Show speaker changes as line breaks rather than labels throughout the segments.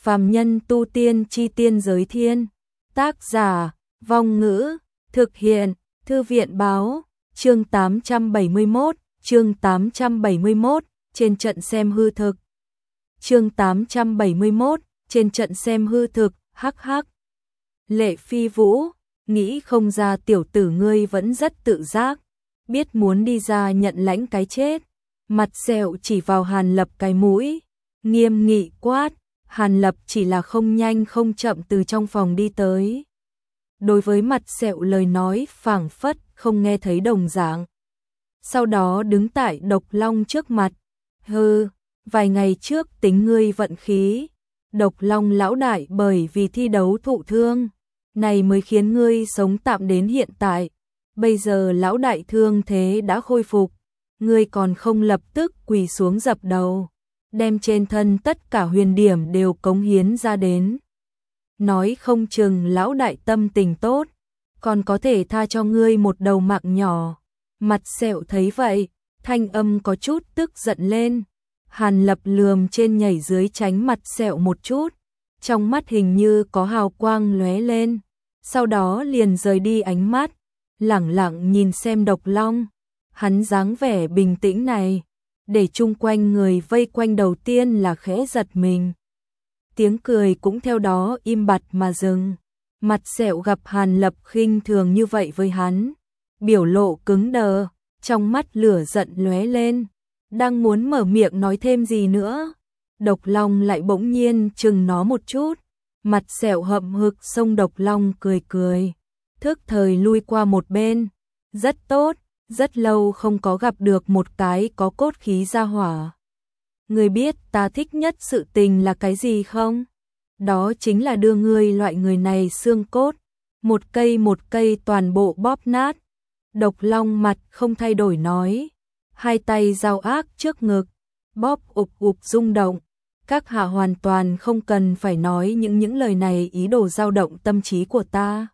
Phàm nhân tu tiên chi tiên giới thiên. Tác giả, Vong Ngữ, thực hiện, Thư viện báo, chương 871, trên trận xem hư thực. Chương 871, trên trận xem hư thực, hắc hắc. Lệ Phi Vũ, nghĩ không ra tiểu tử ngươi vẫn rất tự giác, biết muốn đi ra nhận lãnh cái chết. Mặt Sẹo chỉ vào Hàn Lập cái mũi, nghiêm nghị quát. Hàn Lập chỉ là không nhanh không chậm từ trong phòng đi tới. Đối với Mặt Sẹo lời nói phảng phất không nghe thấy đồng dạng. Sau đó đứng tại Độc Long trước mặt. Hừ, vài ngày trước tính ngươi vận khí. Độc Long lão đại bởi vì thi đấu thụ thương, này mới khiến ngươi sống tạm đến hiện tại. Bây giờ lão đại thương thế đã khôi phục, ngươi còn không lập tức quỳ xuống dập đầu, đem trên thân tất cả huyền điểm đều cống hiến ra đến. Nói không chừng lão đại tâm tình tốt, còn có thể tha cho ngươi một đầu mạng nhỏ. Mặt Sẹo thấy vậy, thanh âm có chút tức giận lên. Hàn Lập lườm trên nhảy dưới tránh Mặt Sẹo một chút, trong mắt hình như có hào quang lóe lên, sau đó liền rời đi ánh mắt, lẳng lặng nhìn xem Độc Long. Hắn dáng vẻ bình tĩnh này, để chung quanh người vây quanh đầu tiên là khẽ giật mình. Tiếng cười cũng theo đó im bặt mà dừng. Mặt Sẹo gặp Hàn Lập khinh thường như vậy với hắn, biểu lộ cứng đờ, trong mắt lửa giận lóe lên, đang muốn mở miệng nói thêm gì nữa. Độc Long lại bỗng nhiên chừng nó một chút. Mặt Sẹo hậm hực xông Độc Long cười cười, thức thời lui qua một bên. Rất tốt, rất lâu không có gặp được một cái có cốt khí ra hỏa. Ngươi biết ta thích nhất sự tình là cái gì không? Đó chính là đưa ngươi loại người này xương cốt, một cây toàn bộ bóp nát. Độc Long mặt không thay đổi nói, hai tay giao ác trước ngực, bóp ục ục rung động. Các hạ hoàn toàn không cần phải nói những lời này ý đồ dao động tâm trí của ta.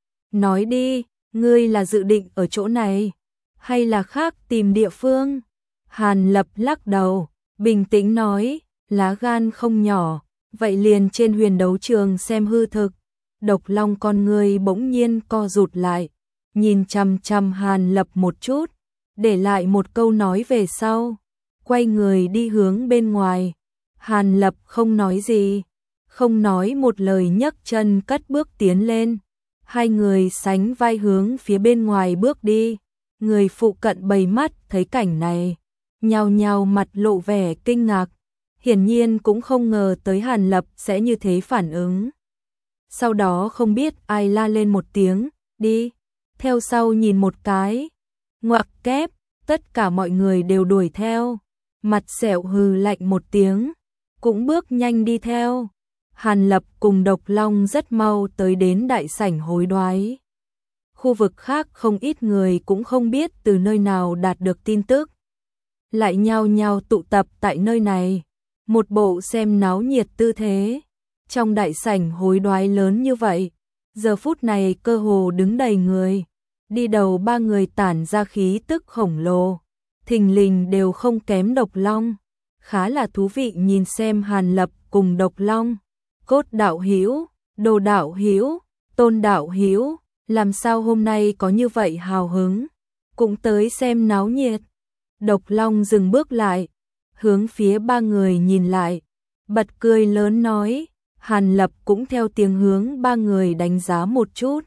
Nói đi, ngươi là dự định ở chỗ này, hay là khác tìm địa phương? Hàn Lập lắc đầu, bình tĩnh nói, lá gan không nhỏ, vậy liền trên huyền đấu trường xem hư thực. Độc Long con ngươi bỗng nhiên co rụt lại, nhìn chằm chằm Hàn Lập một chút, để lại một câu nói về sau, quay người đi hướng bên ngoài. Hàn Lập không nói gì, không nói một lời, nhấc chân cất bước tiến lên. Hai người sánh vai hướng phía bên ngoài bước đi. Người phụ cận bầy mắt thấy cảnh này, nhao nhao mặt lộ vẻ kinh ngạc, hiển nhiên cũng không ngờ tới Hàn Lập sẽ như thế phản ứng. Sau đó không biết ai la lên một tiếng, đi, theo sau nhìn một cái, ngoặc kép, tất cả mọi người đều đuổi theo. Mặt Sẹo hừ lạnh một tiếng, cũng bước nhanh đi theo. Hàn Lập cùng Độc Long rất mau tới đến đại sảnh hối đoái. Khu vực khác không ít người cũng không biết từ nơi nào đạt được tin tức, lại nhao nhao tụ tập tại nơi này, một bộ xem náo nhiệt tư thế. Trong đại sảnh hối đoái lớn như vậy, giờ phút này cơ hồ đứng đầy người, đi đầu ba người tản ra khí tức khổng lồ, thình lình đều không kém Độc Long. Khá là thú vị nhìn xem Hàn Lập cùng Độc Long. Cốt đạo hữu, Đồ đạo hữu, Tôn đạo hữu, làm sao hôm nay có như vậy hào hứng, cũng tới xem náo nhiệt. Độc Long dừng bước lại, hướng phía ba người nhìn lại, bật cười lớn nói. Hàn Lập cũng theo tiếng hướng ba người đánh giá một chút.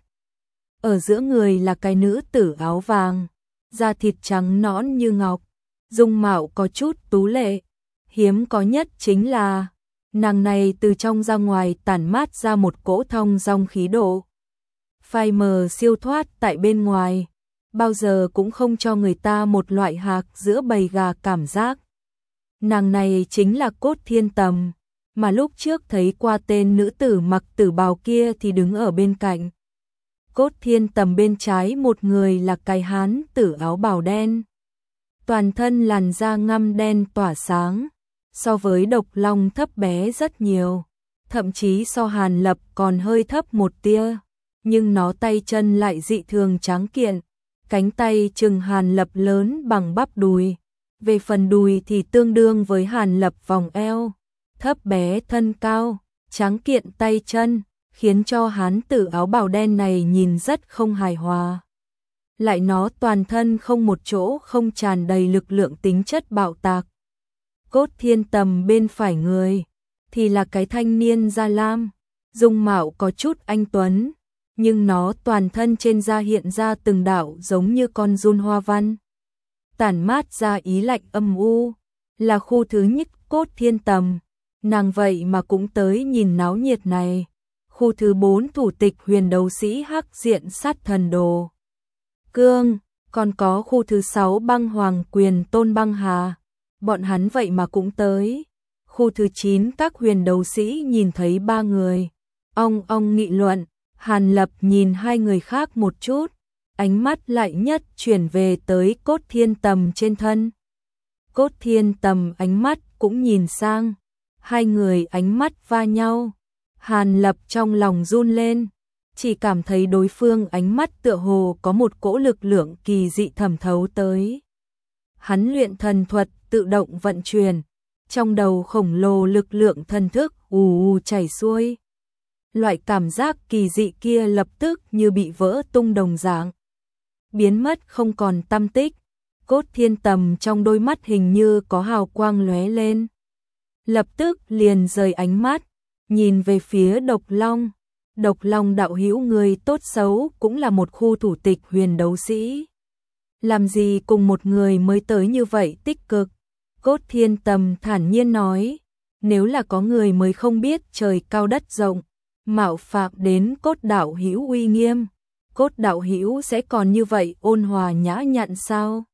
Ở giữa người là cái nữ tử áo vàng, da thịt trắng nõn như ngọc, dung mạo có chút tú lệ. Hiếm có nhất chính là nàng này từ trong ra ngoài tản mát ra một cỗ thong dong khí độ, phai mờ siêu thoát tại bên ngoài, bao giờ cũng không cho người ta một loại hạc giữa bầy gà cảm giác. Nàng này chính là Cốt Thiên Tầm, mà lúc trước thấy qua tên nữ tử mặc tử bào kia thì đứng ở bên cạnh. Cốt Thiên Tầm bên trái một người là cái hán tử áo bào đen, toàn thân làn da ngăm đen tỏa sáng, so với Độc Long thấp bé rất nhiều, thậm chí so Hàn Lập còn hơi thấp một tia, nhưng nó tay chân lại dị thường tráng kiện, cánh tay chừng Hàn Lập lớn bằng bắp đùi, về phần đùi thì tương đương với Hàn Lập vòng eo, thấp bé thân cao, tráng kiện tay chân, khiến cho hán tử áo bào đen này nhìn rất không hài hòa. Lại nó toàn thân không một chỗ không tràn đầy lực lượng tính chất bạo tạc. Cốt Thiên Tầm bên phải người thì là cái thanh niên da lam, dung mạo có chút anh tuấn, nhưng nó toàn thân trên da hiện ra từng đạo giống như con giun hoa văn, tản mát ra ý lạnh âm u, là khu thứ nhất Cốt Thiên Tầm, nàng vậy mà cũng tới nhìn náo nhiệt này. Khu thứ 4 thủ tịch huyền đấu sĩ hắc diện sát thần đồ Cương, còn có khu thứ 6 băng hoàng quyền Tôn Băng Hà, bọn hắn vậy mà cũng tới. Khu thứ 9 các huyền đấu sĩ nhìn thấy 3 người, ong nghị luận. Hàn Lập nhìn hai người khác một chút, ánh mắt lại nhất chuyển về tới Cốt Thiên Tầm trên thân. Cốt Thiên Tầm ánh mắt cũng nhìn sang, hai người ánh mắt va nhau. Hàn Lập trong lòng run lên, chỉ cảm thấy đối phương ánh mắt tựa hồ có một cỗ lực lượng kỳ dị thẩm thấu tới. Hắn luyện thần thuật tự động vận chuyển, trong đầu khổng lồ lực lượng thần thức ù chảy xuôi. Loại cảm giác kỳ dị kia lập tức như bị vỡ tung đồng dạng, biến mất không còn tăm tích. Cốt Thiên Tầm trong đôi mắt hình như có hào quang lóe lên, lập tức liền rời ánh mắt, nhìn về phía Độc Long. Độc Long đạo hữu người tốt xấu cũng là một khu thủ tịch huyền đấu sĩ, làm gì cùng một người mới tới như vậy tích cực. Cốt Thiên Tầm thản nhiên nói, nếu là có người mới không biết trời cao đất rộng, mạo phạm đến Cốt đạo hữu uy nghiêm, Cốt đạo hữu sẽ còn như vậy ôn hòa nhã nhặn sao?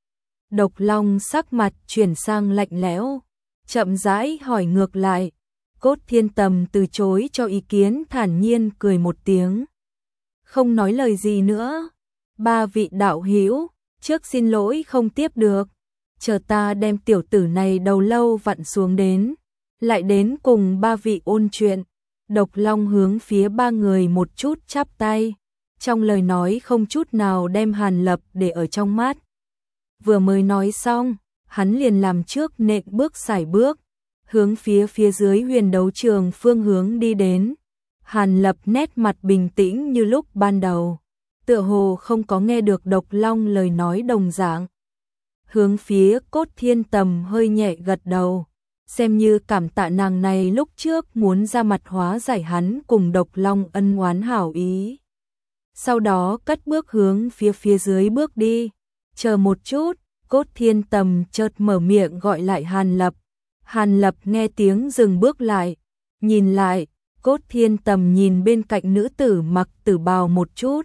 Độc Long sắc mặt chuyển sang lạnh lẽo, chậm rãi hỏi ngược lại. Cốt Thiên Tầm từ chối cho ý kiến, thản nhiên cười một tiếng, không nói lời gì nữa. 3 vị đạo hữu, trước xin lỗi không tiếp được, chờ ta đem tiểu tử này đầu lâu vặn xuống đến, lại đến cùng 3 vị ôn chuyện. Độc Long hướng phía 3 người một chút chắp tay, trong lời nói không chút nào đem Hàn Lập để ở trong mắt. Vừa mới nói xong, hắn liền làm trước nện bước sải bước, hướng phía dưới huyền đấu trường phương hướng đi đến. Hàn Lập nét mặt bình tĩnh như lúc ban đầu, tựa hồ không có nghe được Độc Long lời nói đồng dạng. Hướng phía Cốt Thiên Tầm hơi nhẹ gật đầu, xem như cảm tạ nàng này lúc trước muốn ra mặt hóa giải hắn cùng Độc Long ân oán hảo ý. Sau đó cất bước hướng phía dưới bước đi. Chờ một chút, Cốt Thiên Tầm chợt mở miệng gọi lại Hàn Lập. Hàn Lập nghe tiếng dừng bước lại, nhìn lại. Cốt Thiên Tầm nhìn bên cạnh nữ tử mặc tử bào một chút.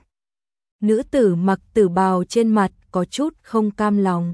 Nữ tử mặc tử bào trên mặt có chút không cam lòng,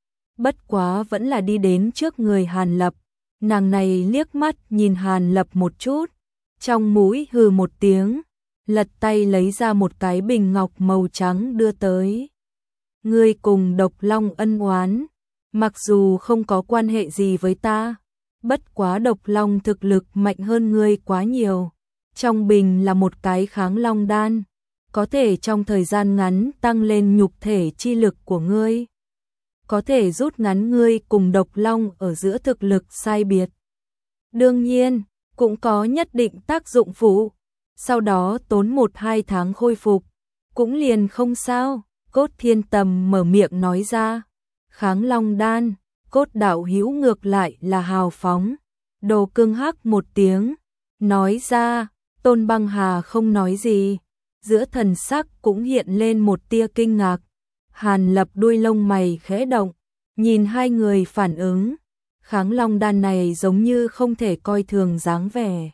bất quá vẫn là đi đến trước người Hàn Lập. Nàng này liếc mắt nhìn Hàn Lập một chút, trong mũi hừ một tiếng, lật tay lấy ra một cái bình ngọc màu trắng đưa tới. Ngươi cùng Độc Long ân oán, mặc dù không có quan hệ gì với ta, bất quá Độc Long thực lực mạnh hơn ngươi quá nhiều. Trong bình là một cái kháng long đan, có thể trong thời gian ngắn tăng lên nhục thể chi lực của ngươi, có thể rút ngắn ngươi cùng Độc Long ở giữa thực lực sai biệt. Đương nhiên, cũng có nhất định tác dụng phụ, sau đó tốn 1-2 tháng khôi phục, cũng liền không sao. Cốt Thiên Tầm mở miệng nói ra. Kháng long đan, Cốt đạo hữu ngược lại là hào phóng. Đồ Cương hắc một tiếng, nói ra. Tôn Băng Hà không nói gì, giữa thần sắc cũng hiện lên một tia kinh ngạc. Hàn Lập đuôi lông mày khẽ động, nhìn hai người phản ứng. Kháng long đan này giống như không thể coi thường dáng vẻ.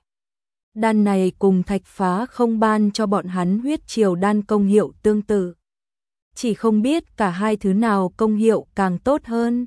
Đan này cùng Thạch Phá không ban cho bọn hắn huyết triều đan công hiệu tương tự, chỉ không biết cả hai thứ nào công hiệu càng tốt hơn.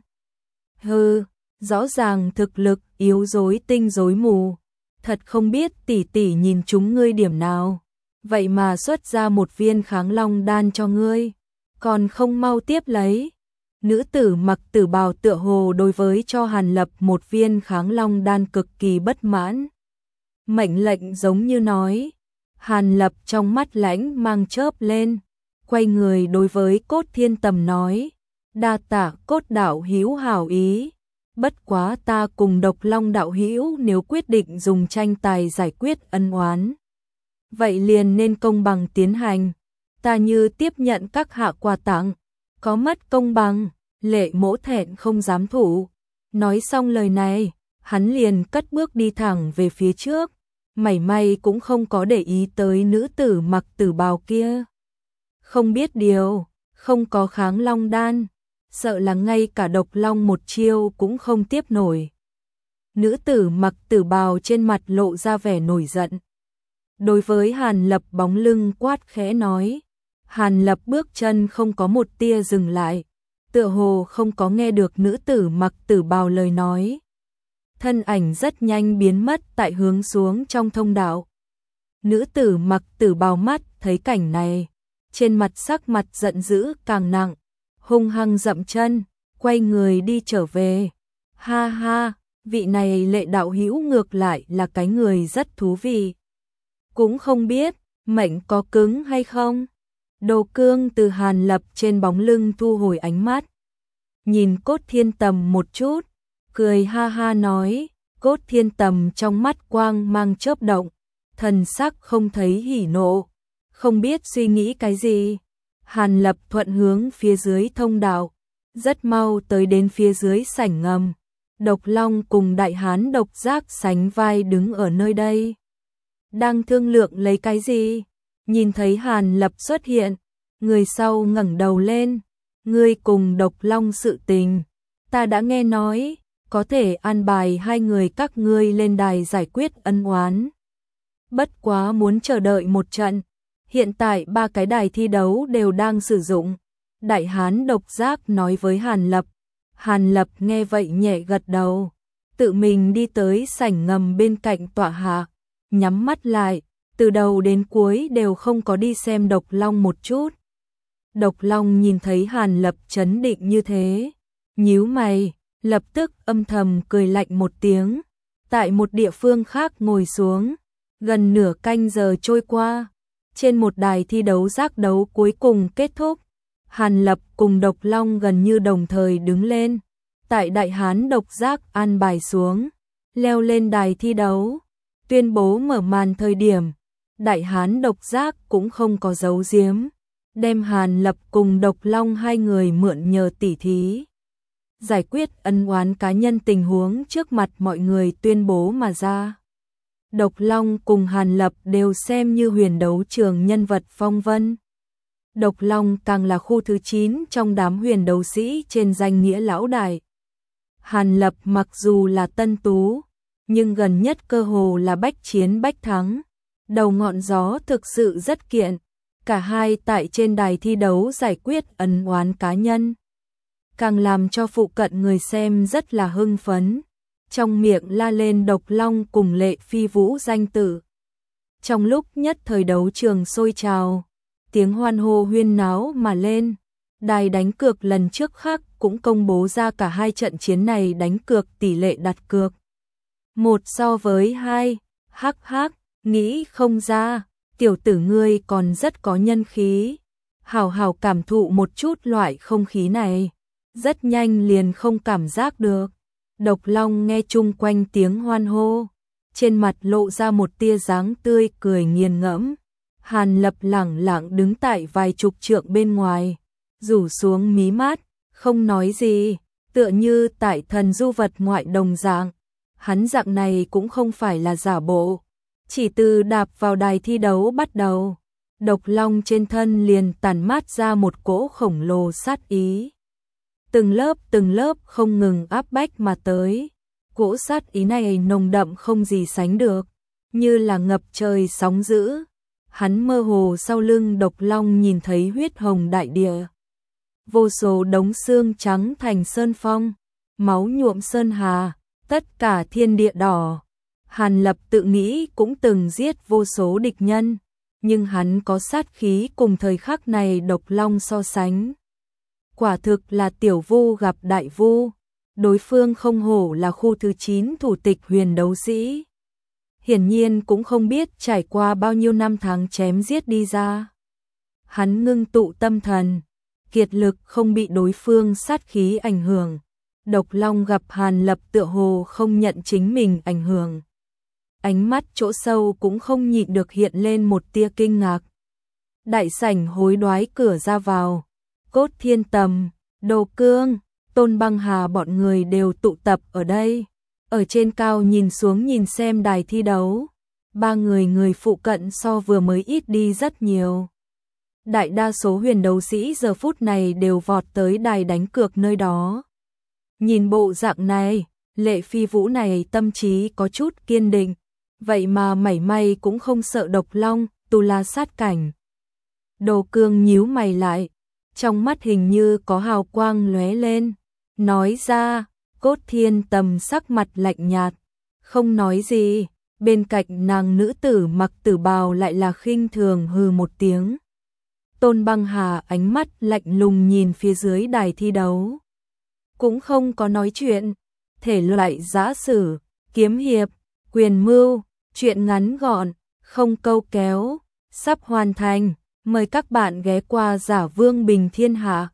Hừ, rõ ràng thực lực yếu rối tinh rối mù, thật không biết tỷ tỷ nhìn chúng ngươi điểm nào, vậy mà xuất ra một viên kháng long đan cho ngươi, còn không mau tiếp lấy. Nữ tử mặc tử bào tựa hồ đối với cho Hàn Lập một viên kháng long đan cực kỳ bất mãn. Mệnh lệnh giống như nói. Hàn Lập trong mắt lãnh mang chớp lên, quay người đối với Cốt Thiên Tầm nói, đa tạ Cốt đạo hữu hảo ý, Bất quá ta cùng Độc Long đạo hữu nếu quyết định dùng tranh tài giải quyết ân oán, vậy liền nên công bằng tiến hành. Ta như tiếp nhận các hạ quà tặng, có mất công bằng, Lệ Mỗ thẹn không dám thủ. Nói xong lời này, hắn liền cất bước đi thẳng về phía trước, mảy may cũng không có để ý tới nữ tử mặc tử bào kia. Không biết điều, không có kháng long đan, sợ là ngay cả Độc Long một chiêu cũng không tiếp nổi. Nữ tử mặc tử bào trên mặt lộ ra vẻ nổi giận. Đối với Hàn Lập bóng lưng quát khẽ nói. Hàn Lập bước chân không có một tia dừng lại, tựa hồ không có nghe được nữ tử mặc tử bào lời nói. Thân ảnh rất nhanh biến mất tại hướng xuống trong thông đạo. Nữ tử mặc tử bào mắt thấy cảnh này, trên mặt sắc mặt giận dữ càng nặng, hung hăng dậm chân, quay người đi trở về. Ha ha, vị này Lệ đạo hữu ngược lại là cái người rất thú vị. Cũng không biết, mệnh có cứng hay không? Đồ Cương từ Hàn Lập trên bóng lưng thu hồi ánh mắt. Nhìn Cốt Thiên Tầm một chút, cười ha ha nói, Cốt Thiên Tầm trong mắt quang mang chớp động, thần sắc không thấy hỉ nộ, không biết suy nghĩ cái gì. Hàn Lập thuận hướng phía dưới thông đạo, rất mau tới đến phía dưới sảnh ngầm. Độc Long cùng Đại Hán Độc Giác sánh vai đứng ở nơi đây. Đang thương lượng lấy cái gì? Nhìn thấy Hàn Lập xuất hiện, người sau ngẩng đầu lên, ngươi cùng Độc Long sự tình, ta đã nghe nói, có thể an bài hai người các ngươi lên đài giải quyết ân oán. Bất quá muốn chờ đợi một trận, hiện tại ba cái đài thi đấu đều đang sử dụng. Đại Hán Độc Giác nói với Hàn Lập. Hàn Lập nghe vậy nhẹ gật đầu, tự mình đi tới sảnh ngầm bên cạnh tọa hạ, nhắm mắt lại, từ đầu đến cuối đều không có đi xem Độc Long một chút. Độc Long nhìn thấy Hàn Lập trấn định như thế, nhíu mày, lập tức âm thầm cười lạnh một tiếng, tại một địa phương khác ngồi xuống. Gần nửa canh giờ trôi qua, trên một đài thi đấu giác đấu cuối cùng kết thúc, Hàn Lập cùng Độc Long gần như đồng thời đứng lên, tại Đại Hán Độc Giác an bài xuống, leo lên đài thi đấu, tuyên bố mở màn thời điểm. Đại Hán Độc Giác cũng không có giấu giếm, đem Hàn Lập cùng Độc Long hai người mượn nhờ tỉ thí, giải quyết ân oán cá nhân tình huống trước mặt mọi người tuyên bố mà ra. Độc Long cùng Hàn Lập đều xem như huyền đấu trường nhân vật phong vân. Độc Long càng là khu thứ 9 trong đám huyền đấu sĩ trên danh nghĩa lão đại. Hàn Lập mặc dù là tân tú, nhưng gần nhất cơ hồ là bách chiến bách thắng. Đầu ngọn gió thực sự rất kiện, cả hai tại trên đài thi đấu giải quyết ân oán cá nhân, càng làm cho phụ cận người xem rất là hưng phấn, trong miệng la lên Độc Long cùng Lệ Phi Vũ danh tử. Trong lúc nhất thời đấu trường sôi trào, tiếng hoan hô huyên náo mà lên, đài đánh cược lần trước khác cũng công bố ra cả hai trận chiến này đánh cược tỷ lệ đặt cược 1/2, hắc hắc. Nghĩ không ra, tiểu tử ngươi còn rất có nhân khí. Hảo hảo cảm thụ một chút loại không khí này, rất nhanh liền không cảm giác được. Độc Long nghe chung quanh tiếng hoan hô, trên mặt lộ ra một tia dáng tươi cười nghiền ngẫm. Hàn Lập lẳng lặng đứng tại vài chục trượng bên ngoài, rủ xuống mí mắt, không nói gì, tựa như tại thần du vật ngoại đồng dạng. Hắn dạng này cũng không phải là giả bộ. Chỉ từ đạp vào đài thi đấu bắt đầu, Độc Long trên thân liền tản mát ra một cỗ khổng lồ sát ý. Từng lớp không ngừng áp bách mà tới. Cỗ sát ý này nồng đậm không gì sánh được, như là ngập trời sóng dữ. Hắn mơ hồ sau lưng Độc Long nhìn thấy huyết hồng đại địa. Vô số đống xương trắng thành sơn phong, máu nhuộm sơn hà, tất cả thiên địa đỏ. Hàn Lập tự nghĩ cũng từng giết vô số địch nhân, nhưng hắn có sát khí cùng thời khắc này Độc Long so sánh. Quả thực là tiểu vu gặp đại vu, đối phương không hổ là khu thứ 9 thủ tịch huyền đấu sĩ. Hiển nhiên cũng không biết trải qua bao nhiêu năm tháng chém giết đi ra. Hắn ngưng tụ tâm thần, kiệt lực không bị đối phương sát khí ảnh hưởng, Độc Long gặp Hàn Lập tựa hồ không nhận chính mình ảnh hưởng. Ánh mắt chỗ sâu cũng không nhịn được hiện lên một tia kinh ngạc. Đại sảnh hối đoái cửa ra vào, Cốt Thiên Tầm, Đồ Cương, Tôn Băng Hà bọn người đều tụ tập ở đây. Ở trên cao nhìn xuống nhìn xem đài thi đấu, ba người phụ cận so vừa mới ít đi rất nhiều. Đại đa số huyền đấu sĩ giờ phút này đều vọt tới đài đánh cược nơi đó. Nhìn bộ dạng này, Lệ Phi Vũ này tâm trí có chút kiên định, vậy mà mảy may cũng không sợ Độc Long, tu la sát cảnh. Đồ Cương nhíu mày lại, trong mắt hình như có hào quang lóe lên, nói ra. Cốt Thiên Tầm sắc mặt lạnh nhạt, không nói gì, bên cạnh nàng nữ tử mặc tử bào lại là khinh thường hừ một tiếng. Tôn Băng Hà ánh mắt lạnh lùng nhìn phía dưới đài thi đấu, cũng không có nói chuyện, thể loại giã sử, kiếm hiệp, quyền mưu, chuyện ngắn gọn, không câu kéo, sắp hoàn thành, mời các bạn ghé qua Giả Vương Bình Thiên Hạ.